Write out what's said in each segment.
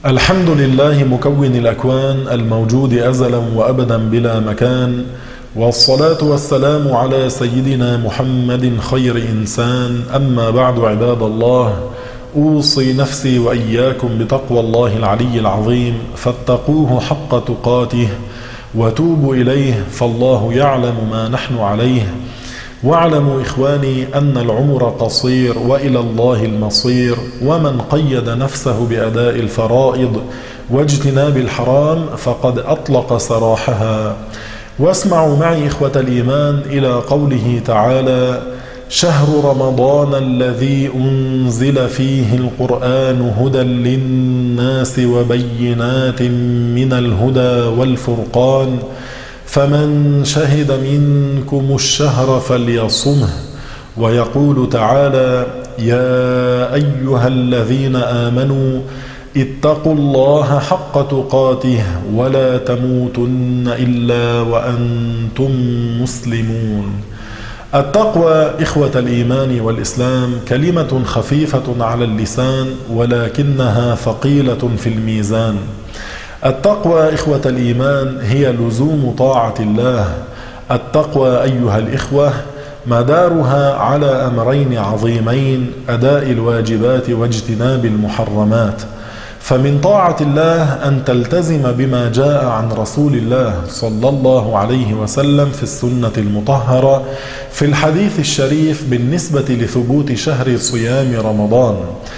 الحمد لله مكون الأكوان الموجود أزلا وأبدا بلا مكان، والصلاة والسلام على سيدنا محمد خير إنسان. أما بعد، عباد الله، أوصي نفسي وإياكم بتقوى الله العلي العظيم، فاتقوه حق تقاته وتوبوا إليه، فالله يعلم ما نحن عليه. واعلموا إخواني أن العمر قصير وإلى الله المصير، ومن قيد نفسه بأداء الفرائض واجتناب الحرام فقد أطلق سراحها. واسمعوا معي إخوة الإيمان إلى قوله تعالى: شهر رمضان الذي أنزل فيه القرآن هدى للناس وبينات من الهدى والفرقان، فمن شهد منكم الشهر فليصمه. ويقول تعالى: يا أيها الذين آمنوا اتقوا الله حق تقاته ولا تموتن إلا وأنتم مسلمون. التقوى إخوة الإيمان والإسلام كلمة خفيفة على اللسان، ولكنها ثقيلة في الميزان. التقوى إخوة الإيمان هي لزوم طاعة الله. التقوى أيها الإخوة مدارها على أمرين عظيمين: أداء الواجبات واجتناب المحرمات. فمن طاعة الله أن تلتزم بما جاء عن رسول الله صلى الله عليه وسلم في السنة المطهرة في الحديث الشريف بالنسبة لثبوت شهر صيام رمضان.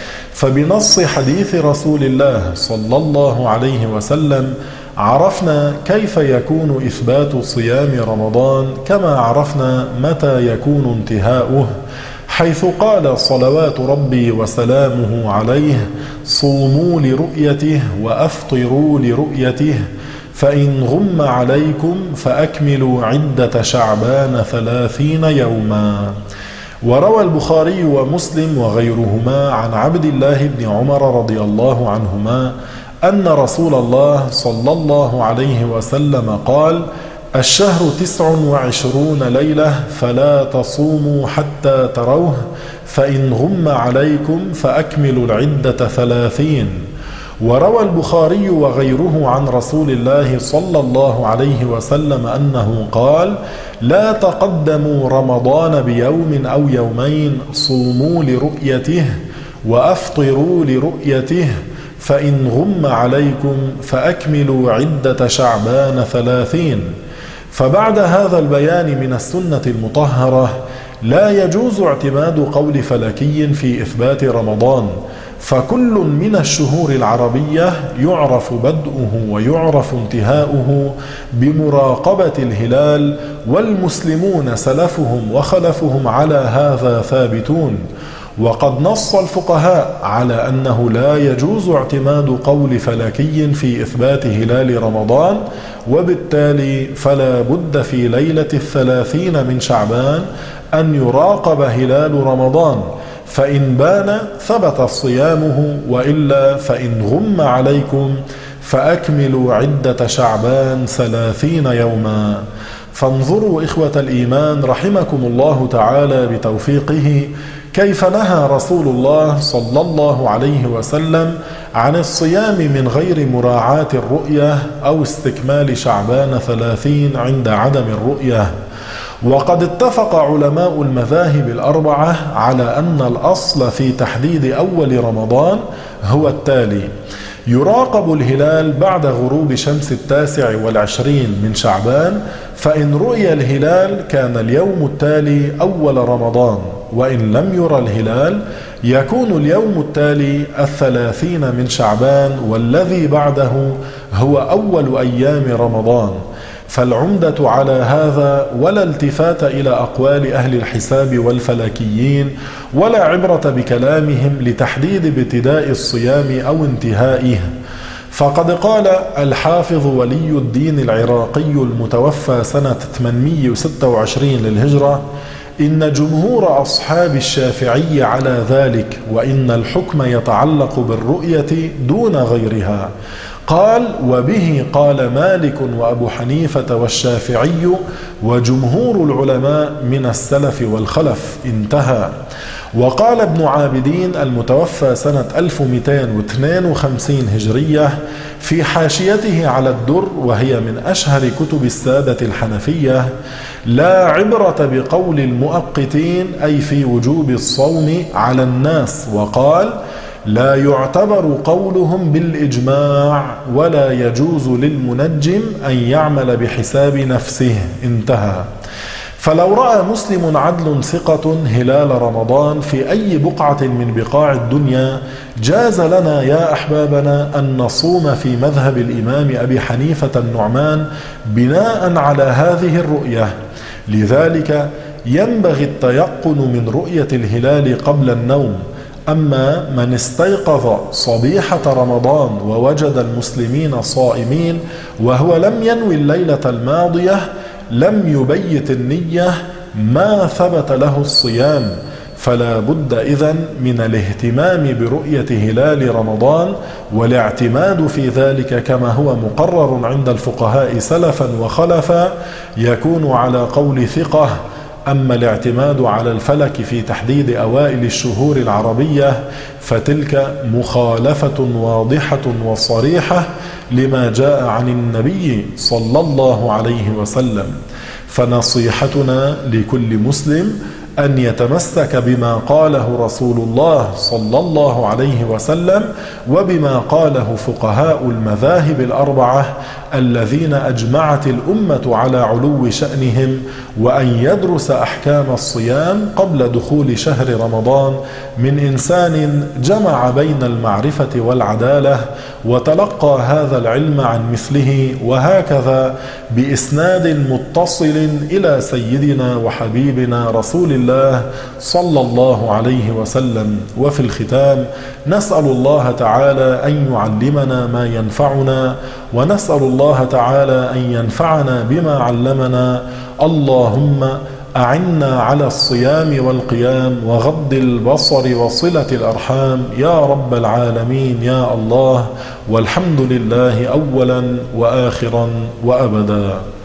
فبنص حديث رسول الله صلى الله عليه وسلم عرفنا كيف يكون إثبات صيام رمضان، كما عرفنا متى يكون انتهاؤه، حيث قال صلوات ربي وسلامه عليه: صوموا لرؤيته وأفطروا لرؤيته، فإن غم عليكم فأكملوا عدة شعبان 30 يوما. وروى البخاري ومسلم وغيرهما عن عبد الله بن عمر رضي الله عنهما أن رسول الله صلى الله عليه وسلم قال: الشهر 29 ليلة، فلا تصوموا حتى تروه، فإن غم عليكم فأكملوا العدة 30. وروى البخاري وغيره عن رسول الله صلى الله عليه وسلم أنه قال: لا تقدموا رمضان بيوم أو يومين، صوموا لرؤيته وأفطروا لرؤيته، فإن غم عليكم فأكملوا عدة شعبان 30. فبعد هذا البيان من السنة المطهرة لا يجوز اعتماد قول فلكي في إثبات رمضان، فكل من الشهور العربية يعرف بدءه ويعرف انتهاؤه بمراقبة الهلال، والمسلمون سلفهم وخلفهم على هذا ثابتون. وقد نص الفقهاء على أنه لا يجوز اعتماد قول فلكي في إثبات هلال رمضان، وبالتالي فلا بد في ليلة 30 من شعبان أن يراقب هلال رمضان، فإن بان ثبت صيامه، وإلا فإن غم عليكم فأكملوا عدة شعبان 30 يوما. فانظروا إخوة الإيمان رحمكم الله تعالى بتوفيقه كيف نهى رسول الله صلى الله عليه وسلم عن الصيام من غير مراعاة الرؤية أو استكمال شعبان 30 عند عدم الرؤية. وقد اتفق علماء المذاهب الأربعة على أن الأصل في تحديد أول رمضان هو التالي: يراقب الهلال بعد غروب شمس 29 من شعبان، فإن رؤي الهلال كان اليوم التالي أول رمضان، وإن لم يرى الهلال يكون اليوم التالي 30 من شعبان، والذي بعده هو أول أيام رمضان. فالعمدة على هذا، ولا التفات إلى أقوال أهل الحساب والفلكيين، ولا عبرة بكلامهم لتحديد ابتداء الصيام أو انتهائه. فقد قال الحافظ ولي الدين العراقي المتوفى سنة 826 للهجرة: إن جمهور أصحاب الشافعي على ذلك، وإن الحكم يتعلق بالرؤية دون غيرها. قال: وبه قال مالك وأبو حنيفة والشافعي وجمهور العلماء من السلف والخلف. انتهى. وقال ابن عابدين المتوفى سنة 1252 هجرية في حاشيته على الدر، وهي من أشهر كتب السادة الحنفية: لا عبرة بقول المؤقتين، أي في وجوب الصوم على الناس. وقال: لا يعتبر قولهم بالإجماع، ولا يجوز للمنجم أن يعمل بحساب نفسه. انتهى. فلو رأى مسلم عدل ثقة هلال رمضان في أي بقعة من بقاع الدنيا، جاز لنا يا أحبابنا أن نصوم في مذهب الإمام أبي حنيفة النعمان بناء على هذه الرؤية. لذلك ينبغي التيقن من رؤية الهلال قبل النوم. أما من استيقظ صبيحة رمضان ووجد المسلمين صائمين وهو لم ينوي الليلة الماضية، لم يبيت النية، ما ثبت له الصيام. فلا بد إذن من الاهتمام برؤية هلال رمضان، والاعتماد في ذلك كما هو مقرر عند الفقهاء سلفا وخلفا يكون على قول ثقة. أما الاعتماد على الفلك في تحديد أوائل الشهور العربية فتلك مخالفة واضحة وصريحة لما جاء عن النبي صلى الله عليه وسلم. فنصيحتنا لكل مسلم أن يتمسك بما قاله رسول الله صلى الله عليه وسلم وبما قاله فقهاء المذاهب الأربعة الذين أجمعت الأمة على علو شأنهم، وأن يدرس أحكام الصيام قبل دخول شهر رمضان من إنسان جمع بين المعرفة والعدالة وتلقى هذا العلم عن مثله، وهكذا بإسناد متصل إلى سيدنا وحبيبنا رسول الله صلى الله عليه وسلم. وفي الختام نسأل الله تعالى أن يعلمنا ما ينفعنا، ونسأل الله تعالى أن ينفعنا بما علمنا. اللهم أعنا على الصيام والقيام وغض البصر وصلة الأرحام يا رب العالمين يا الله، والحمد لله أولا وآخرا وأبدا.